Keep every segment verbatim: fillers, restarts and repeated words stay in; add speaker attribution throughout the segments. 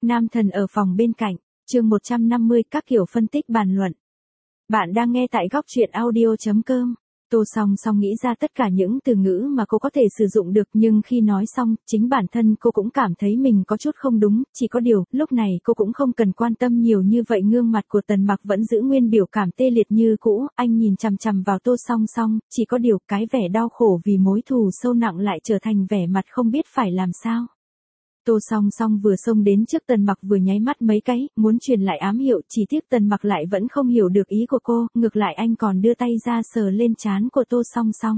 Speaker 1: Nam thần ở phòng bên cạnh, chương một trăm năm mươi các kiểu phân tích bàn luận. Bạn đang nghe tại góc truyện audio chấm com. Tô Song Song nghĩ ra tất cả những từ ngữ mà cô có thể sử dụng được, nhưng khi nói xong, chính bản thân cô cũng cảm thấy mình có chút không đúng, chỉ có điều, lúc này cô cũng không cần quan tâm nhiều như vậy. Gương mặt của Tần Mặc vẫn giữ nguyên biểu cảm tê liệt như cũ, anh nhìn chằm chằm vào Tô Song Song, chỉ có điều, cái vẻ đau khổ vì mối thù sâu nặng lại trở thành vẻ mặt không biết phải làm sao. Tô Song Song vừa xông đến trước Tần Mặc vừa nháy mắt mấy cái, muốn truyền lại ám hiệu, chỉ tiếc Tần Mặc lại vẫn không hiểu được ý của cô, ngược lại anh còn đưa tay ra sờ lên trán của Tô Song Song.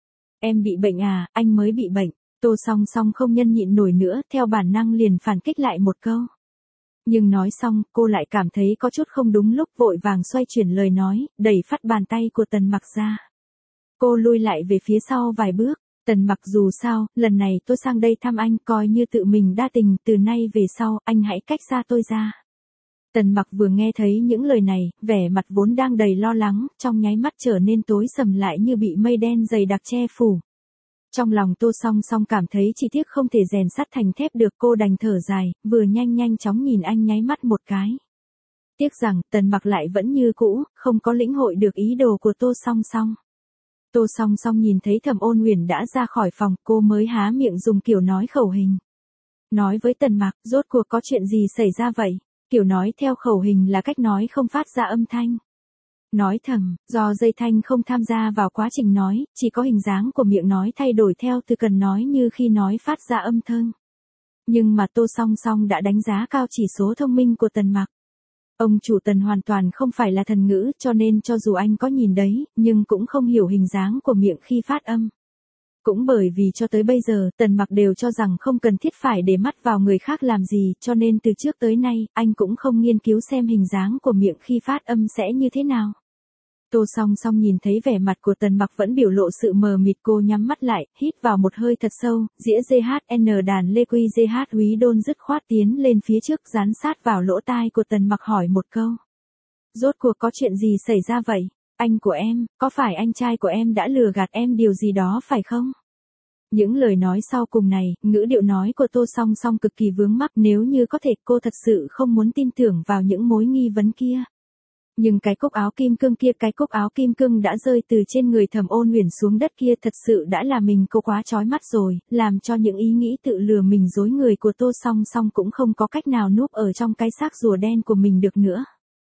Speaker 1: Em bị bệnh à, anh mới bị bệnh. Tô Song Song không nhân nhịn nổi nữa, theo bản năng liền phản kích lại một câu. Nhưng nói xong, cô lại cảm thấy có chút không đúng lúc, vội vàng xoay chuyển lời nói, đẩy phát bàn tay của Tần Mặc ra. Cô lui lại về phía sau vài bước. Tần Mặc dù sao, lần này tôi sang đây thăm anh coi như tự mình đa tình, từ nay về sau, anh hãy cách xa tôi ra. Tần Mặc vừa nghe thấy những lời này, vẻ mặt vốn đang đầy lo lắng, trong nháy mắt trở nên tối sầm lại như bị mây đen dày đặc che phủ. Trong lòng Tô Song Song cảm thấy chỉ tiếc không thể rèn sắt thành thép được, cô đành thở dài, vừa nhanh nhanh chóng nhìn anh nháy mắt một cái. Tiếc rằng, Tần Mặc lại vẫn như cũ, không có lĩnh hội được ý đồ của Tô Song Song. Tô Song Song nhìn thấy Thẩm Ôn Uyển đã ra khỏi phòng, cô mới há miệng dùng kiểu nói khẩu hình. Nói với Tần Mặc, rốt cuộc có chuyện gì xảy ra vậy? Kiểu nói theo khẩu hình là cách nói không phát ra âm thanh. Nói thầm, do dây thanh không tham gia vào quá trình nói, chỉ có hình dáng của miệng nói thay đổi theo từ cần nói như khi nói phát ra âm thanh. Nhưng mà Tô Song Song đã đánh giá cao chỉ số thông minh của Tần Mặc. Ông chủ Tần hoàn toàn không phải là thần ngữ, cho nên cho dù anh có nhìn đấy, nhưng cũng không hiểu hình dáng của miệng khi phát âm. Cũng bởi vì cho tới bây giờ, Tần Mặc đều cho rằng không cần thiết phải để mắt vào người khác làm gì, cho nên từ trước tới nay, anh cũng không nghiên cứu xem hình dáng của miệng khi phát âm sẽ như thế nào. Tô Song Song nhìn thấy vẻ mặt của Tần Mặc vẫn biểu lộ sự mờ mịt, cô nhắm mắt lại, hít vào một hơi thật sâu, dĩa giê hát en đàn lê quy giê hát úy đôn dứt khoát tiến lên phía trước, dán sát vào lỗ tai của Tần Mặc hỏi một câu. Rốt cuộc có chuyện gì xảy ra vậy? Anh của em, có phải anh trai của em đã lừa gạt em điều gì đó phải không? Những lời nói sau cùng này, ngữ điệu nói của Tô Song Song cực kỳ vướng mắc, nếu như có thể cô thật sự không muốn tin tưởng vào những mối nghi vấn kia. Nhưng cái cúc áo kim cương kia, cái cúc áo kim cương đã rơi từ trên người Thẩm Ôn Uyển xuống đất kia thật sự đã là mình cô quá chói mắt rồi, làm cho những ý nghĩ tự lừa mình dối người của Tô Song Song cũng không có cách nào núp ở trong cái xác rùa đen của mình được nữa.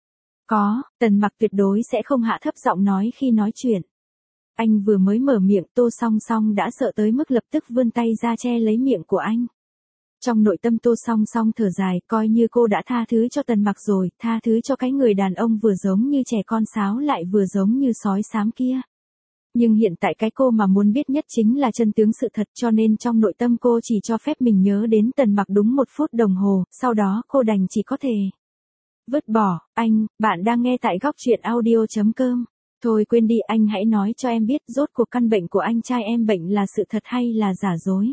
Speaker 1: Có, Tần Mặc tuyệt đối sẽ không hạ thấp giọng nói khi nói chuyện. Anh vừa mới mở miệng, Tô Song Song đã sợ tới mức lập tức vươn tay ra che lấy miệng của anh. Trong nội tâm Tô Song Song thở dài, coi như cô đã tha thứ cho Tần Mặc rồi, tha thứ cho cái người đàn ông vừa giống như trẻ con sáo lại vừa giống như sói xám kia. Nhưng hiện tại cái cô mà muốn biết nhất chính là chân tướng sự thật, cho nên trong nội tâm cô chỉ cho phép mình nhớ đến Tần Mặc đúng một phút đồng hồ, sau đó cô đành chỉ có thể vứt bỏ. Anh, bạn đang nghe tại góc truyện audio chấm com. Thôi quên đi, anh hãy nói cho em biết rốt cuộc căn bệnh của anh trai em bệnh là sự thật hay là giả dối.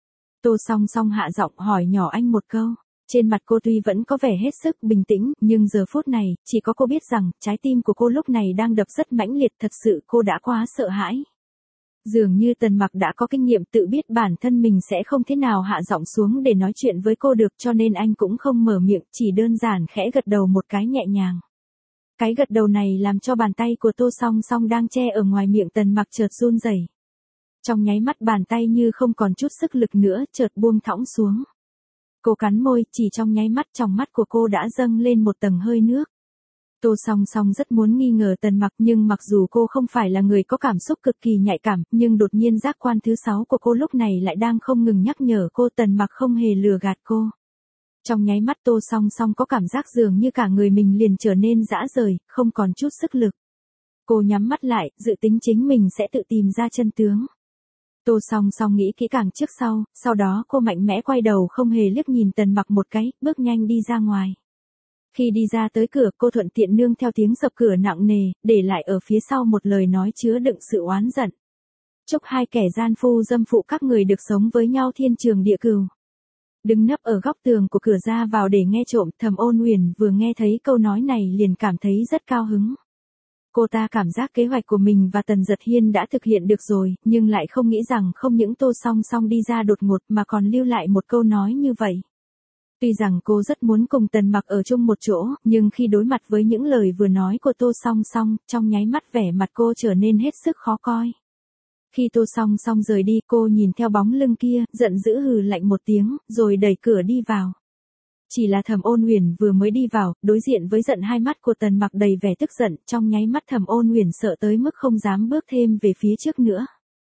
Speaker 1: Tô Song Song hạ giọng hỏi nhỏ anh một câu. Trên mặt cô tuy vẫn có vẻ hết sức bình tĩnh, nhưng giờ phút này, chỉ có cô biết rằng, trái tim của cô lúc này đang đập rất mãnh liệt, thật sự cô đã quá sợ hãi. Dường như Tần Mặc đã có kinh nghiệm tự biết bản thân mình sẽ không thế nào hạ giọng xuống để nói chuyện với cô được, cho nên anh cũng không mở miệng, chỉ đơn giản khẽ gật đầu một cái nhẹ nhàng. Cái gật đầu này làm cho bàn tay của Tô Song Song đang che ở ngoài miệng Tần Mặc chợt run rẩy. Trong nháy mắt bàn tay như không còn chút sức lực nữa, chợt buông thõng xuống. Cô cắn môi, chỉ trong nháy mắt trong mắt của cô đã dâng lên một tầng hơi nước. Tô Song Song rất muốn nghi ngờ Tần Mặc, nhưng mặc dù cô không phải là người có cảm xúc cực kỳ nhạy cảm, nhưng đột nhiên giác quan thứ sáu của cô lúc này lại đang không ngừng nhắc nhở cô Tần Mặc không hề lừa gạt cô. Trong nháy mắt Tô Song Song có cảm giác dường như cả người mình liền trở nên rã rời, không còn chút sức lực. Cô nhắm mắt lại, dự tính chính mình sẽ tự tìm ra chân tướng. Tô Song Song nghĩ kỹ càng trước sau, sau đó cô mạnh mẽ quay đầu không hề liếc nhìn Tần Mặc một cái, bước nhanh đi ra ngoài. Khi đi ra tới cửa, cô thuận tiện nương theo tiếng sập cửa nặng nề, để lại ở phía sau một lời nói chứa đựng sự oán giận. Chúc hai kẻ gian phu dâm phụ các người được sống với nhau thiên trường địa cửu. Đứng nấp ở góc tường của cửa ra vào để nghe trộm, Thẩm Ôn Uyển vừa nghe thấy câu nói này liền cảm thấy rất cao hứng. Cô ta cảm giác kế hoạch của mình và Tần Giật Hiên đã thực hiện được rồi, nhưng lại không nghĩ rằng không những Tô Song Song đi ra đột ngột mà còn lưu lại một câu nói như vậy. Tuy rằng cô rất muốn cùng Tần Mặc ở chung một chỗ, nhưng khi đối mặt với những lời vừa nói của Tô Song Song, trong nháy mắt vẻ mặt cô trở nên hết sức khó coi. Khi Tô Song Song rời đi, cô nhìn theo bóng lưng kia, giận dữ hừ lạnh một tiếng, rồi đẩy cửa đi vào. Chỉ là Thẩm Ôn Uyển vừa mới đi vào, đối diện với giận hai mắt của Tần Mặc đầy vẻ tức giận, trong nháy mắt Thẩm Ôn Uyển sợ tới mức không dám bước thêm về phía trước nữa.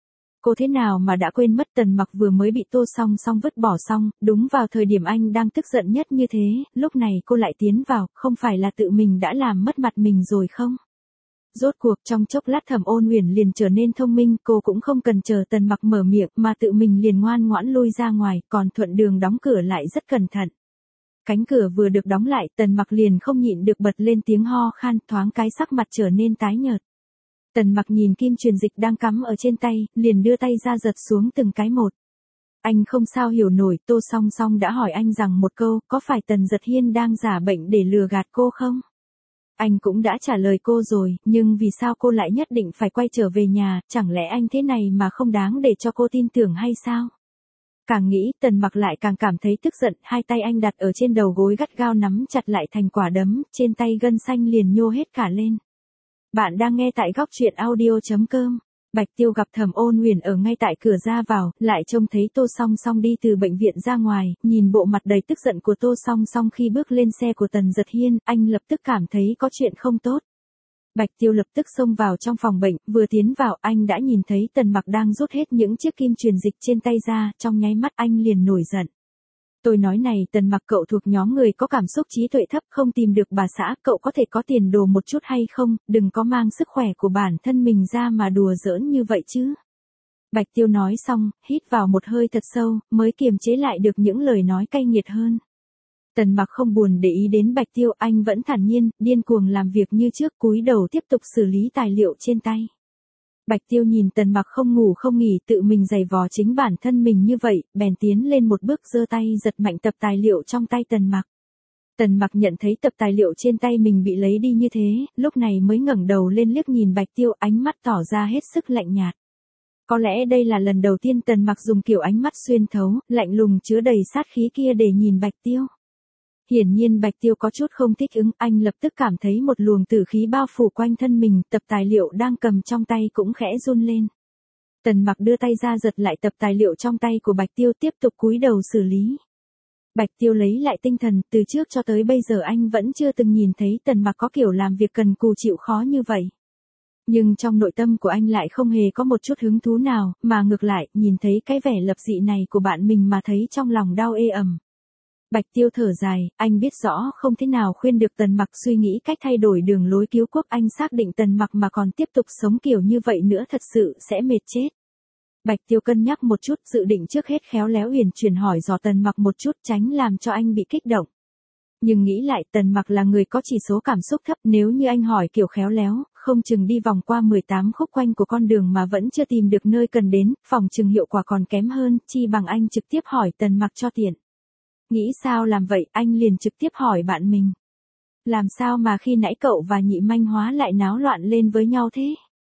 Speaker 1: Cô thế nào mà đã quên mất Tần Mặc vừa mới bị Tô Song Song vứt bỏ xong, đúng vào thời điểm anh đang tức giận nhất như thế, lúc này cô lại tiến vào, không phải là tự mình đã làm mất mặt mình rồi không? Rốt cuộc trong chốc lát Thẩm Ôn Uyển liền trở nên thông minh, cô cũng không cần chờ Tần Mặc mở miệng mà tự mình liền ngoan ngoãn lui ra ngoài, còn thuận đường đóng cửa lại rất cẩn thận. Cánh cửa vừa được đóng lại, Tần Mặc liền không nhịn được bật lên tiếng ho khan, thoáng cái sắc mặt trở nên tái nhợt. Tần Mặc nhìn kim truyền dịch đang cắm ở trên tay, liền đưa tay ra giật xuống từng cái một. Anh không sao hiểu nổi, Tô Song Song đã hỏi anh rằng một câu, có phải Tần Giật Hiên đang giả bệnh để lừa gạt cô không? Anh cũng đã trả lời cô rồi, nhưng vì sao cô lại nhất định phải quay trở về nhà, chẳng lẽ anh thế này mà không đáng để cho cô tin tưởng hay sao? Càng nghĩ, Tần Mặc lại càng cảm thấy tức giận, hai tay anh đặt ở trên đầu gối gắt gao nắm chặt lại thành quả đấm, trên tay gân xanh liền nhô hết cả lên. Bạn đang nghe tại góc truyện audio chấm com. Bạch Tiêu gặp Thẩm Ôn Uyển ở ngay tại cửa ra vào, lại trông thấy Tô Song Song đi từ bệnh viện ra ngoài, nhìn bộ mặt đầy tức giận của Tô Song Song khi bước lên xe của Tần Giật Hiên, anh lập tức cảm thấy có chuyện không tốt. Bạch Tiêu lập tức xông vào trong phòng bệnh, vừa tiến vào anh đã nhìn thấy Tần Mặc đang rút hết những chiếc kim truyền dịch trên tay ra, trong nháy mắt anh liền nổi giận. Tôi nói này, Tần Mặc, cậu thuộc nhóm người có cảm xúc trí tuệ thấp, không tìm được bà xã, cậu có thể có tiền đồ một chút hay không, đừng có mang sức khỏe của bản thân mình ra mà đùa giỡn như vậy chứ. Bạch Tiêu nói xong, hít vào một hơi thật sâu, mới kiềm chế lại được những lời nói cay nghiệt hơn. Tần Mặc không buồn để ý đến Bạch Tiêu, anh vẫn thản nhiên, điên cuồng làm việc như trước, cúi đầu tiếp tục xử lý tài liệu trên tay. Bạch Tiêu nhìn Tần Mặc không ngủ không nghỉ tự mình giày vò chính bản thân mình như vậy, bèn tiến lên một bước giơ tay giật mạnh tập tài liệu trong tay Tần Mặc. Tần Mặc nhận thấy tập tài liệu trên tay mình bị lấy đi như thế, lúc này mới ngẩng đầu lên liếc nhìn Bạch Tiêu, ánh mắt tỏ ra hết sức lạnh nhạt. Có lẽ đây là lần đầu tiên Tần Mặc dùng kiểu ánh mắt xuyên thấu, lạnh lùng chứa đầy sát khí kia để nhìn Bạch Tiêu. Hiển nhiên Bạch Tiêu có chút không thích ứng, anh lập tức cảm thấy một luồng tử khí bao phủ quanh thân mình, tập tài liệu đang cầm trong tay cũng khẽ run lên. Tần Mặc đưa tay ra giật lại tập tài liệu trong tay của Bạch Tiêu, tiếp tục cúi đầu xử lý. Bạch Tiêu lấy lại tinh thần, từ trước cho tới bây giờ anh vẫn chưa từng nhìn thấy Tần Mặc có kiểu làm việc cần cù chịu khó như vậy. Nhưng trong nội tâm của anh lại không hề có một chút hứng thú nào, mà ngược lại, nhìn thấy cái vẻ lập dị này của bạn mình mà thấy trong lòng đau ê ẩm. Bạch Tiêu thở dài, anh biết rõ không thế nào khuyên được Tần Mặc suy nghĩ cách thay đổi đường lối cứu quốc, anh xác định Tần Mặc mà còn tiếp tục sống kiểu như vậy nữa thật sự sẽ mệt chết. Bạch Tiêu cân nhắc một chút, dự định trước hết khéo léo uyển chuyển hỏi dò Tần Mặc một chút, tránh làm cho anh bị kích động. Nhưng nghĩ lại, Tần Mặc là người có chỉ số cảm xúc thấp, nếu như anh hỏi kiểu khéo léo, không chừng đi vòng qua mười tám khúc quanh của con đường mà vẫn chưa tìm được nơi cần đến, phòng chừng hiệu quả còn kém hơn, chi bằng anh trực tiếp hỏi Tần Mặc cho tiện. Nghĩ sao làm vậy, anh liền trực tiếp hỏi bạn mình. Làm sao mà khi nãy cậu và Nhị Manh Hóa lại náo loạn lên với nhau thế?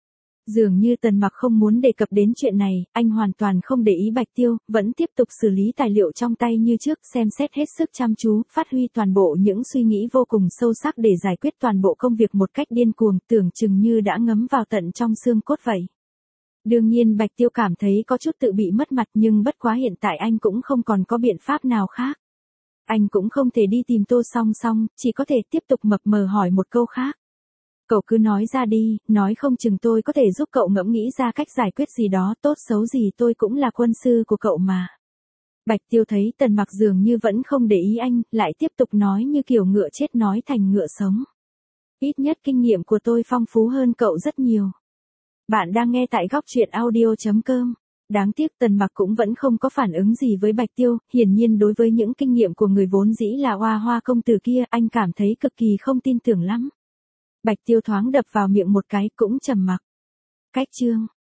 Speaker 1: Dường như Tần Mặc không muốn đề cập đến chuyện này, anh hoàn toàn không để ý Bạch Tiêu, vẫn tiếp tục xử lý tài liệu trong tay như trước, xem xét hết sức chăm chú, phát huy toàn bộ những suy nghĩ vô cùng sâu sắc để giải quyết toàn bộ công việc một cách điên cuồng, tưởng chừng như đã ngấm vào tận trong xương cốt vậy. Đương nhiên Bạch Tiêu cảm thấy có chút tự bị mất mặt, nhưng bất quá hiện tại anh cũng không còn có biện pháp nào khác. Anh cũng không thể đi tìm Tô Song Song, chỉ có thể tiếp tục mập mờ hỏi một câu khác. Cậu cứ nói ra đi, nói không chừng tôi có thể giúp cậu ngẫm nghĩ ra cách giải quyết gì đó, tốt xấu gì tôi cũng là quân sư của cậu mà. Bạch Tiêu thấy Tần Mặc dường như vẫn không để ý anh, lại tiếp tục nói như kiểu ngựa chết nói thành ngựa sống. Ít nhất kinh nghiệm của tôi phong phú hơn cậu rất nhiều. Bạn đang nghe tại góc truyện audio chấm com. Đáng tiếc Tần Mặc cũng vẫn không có phản ứng gì với Bạch Tiêu, hiển nhiên đối với những kinh nghiệm của người vốn dĩ là Hoa Hoa công tử kia, anh cảm thấy cực kỳ không tin tưởng lắm. Bạch Tiêu thoáng đập vào miệng một cái, cũng trầm mặc. Cách chương